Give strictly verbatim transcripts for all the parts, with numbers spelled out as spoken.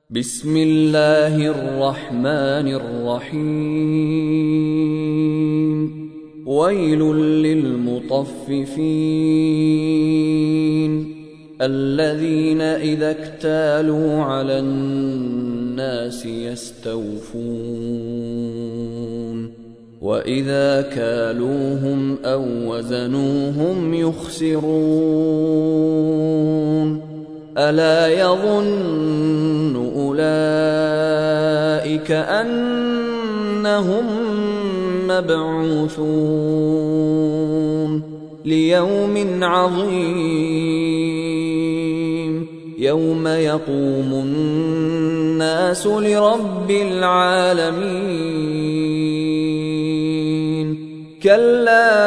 بسم الله الرحمن الرحيم ويل للمطففين الذين إذا اكتالوا على الناس يستوفون وإذا كالوهم أو وزنوهم يخسرون ألا يظن أولئك أنهم مبعوثون ليوم عظيم يوم يقوم الناس لرب العالمين كلا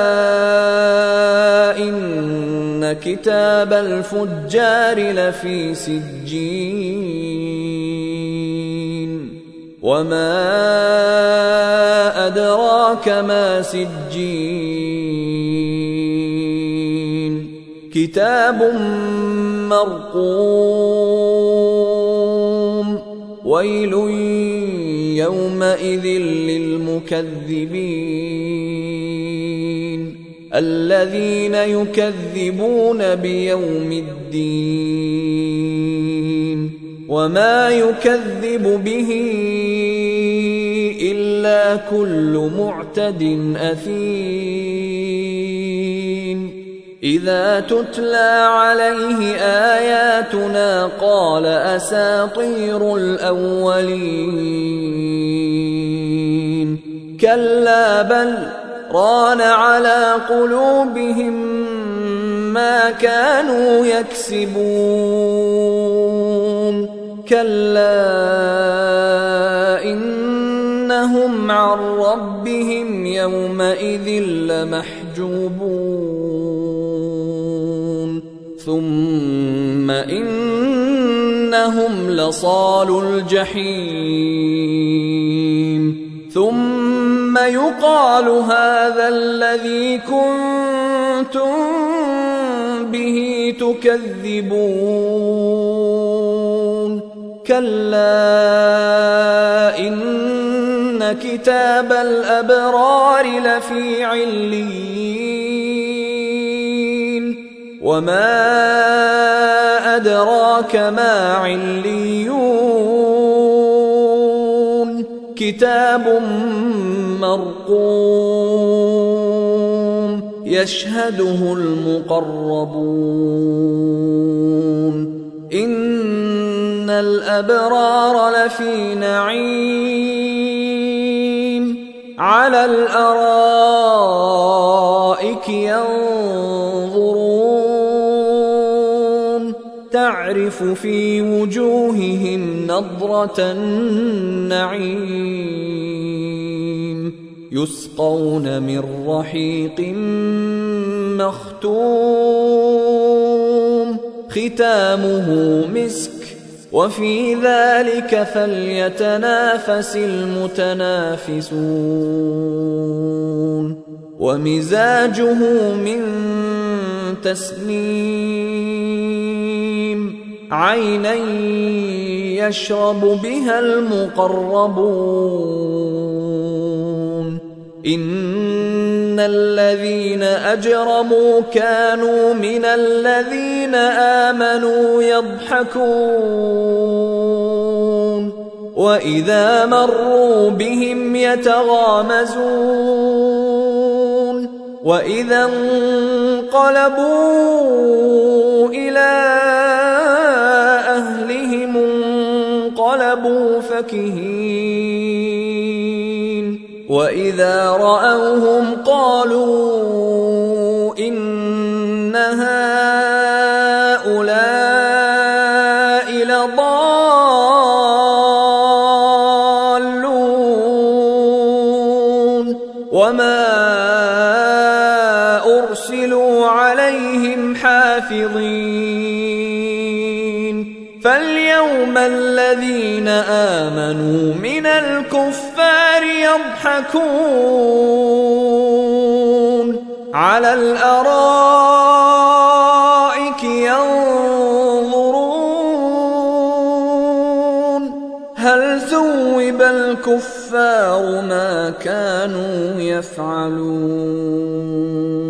إن كتاب الفجار لفي سجين وما أدراك ما سجين كتاب مرقوم ويل يومئذ للمكذبين الذين يكذبون بيوم الدين وما يكذب به إلا كل معتد أثيم إذا تتلى عليه آياتنا قال أساطير الأولين كلا بل ران على قلوبهم ما كانوا يكسبون كلا إنهم عن ربهم يومئذ لمحجوبون ثم إنهم لصالو الجحيم ثم يقال هذا الذي كنتم به تكذبون كلا إن كتاب الأبرار لفي عليين وما أدراك ما عليون كتاب مرقوم يشهده المقربون إن الأبرار لفي نعيم على الأرائك ينظرون تعرف في وجوههم نضرة النعيم يسقون من رحيق مختوم ختامه مسك وفي ذلك فليتنافس المتنافسون ومزاجه من تسنيم عينا يشرب بها المقربون إن الذين أجرموا كانوا من الذين آمنوا يضحكون وإذا مروا بهم يتغامزون وإذا انقلبوا إلى أهلهم انقلبوا فكهين وإذا رأوهم قالوا إن هؤلاء لضالون وما أرسلوا عليهم حافظين فاليوم الذين آمنوا من الكفار يضحكون على الأرائك ينظرون هل ثوب الكفار ما كانوا يفعلون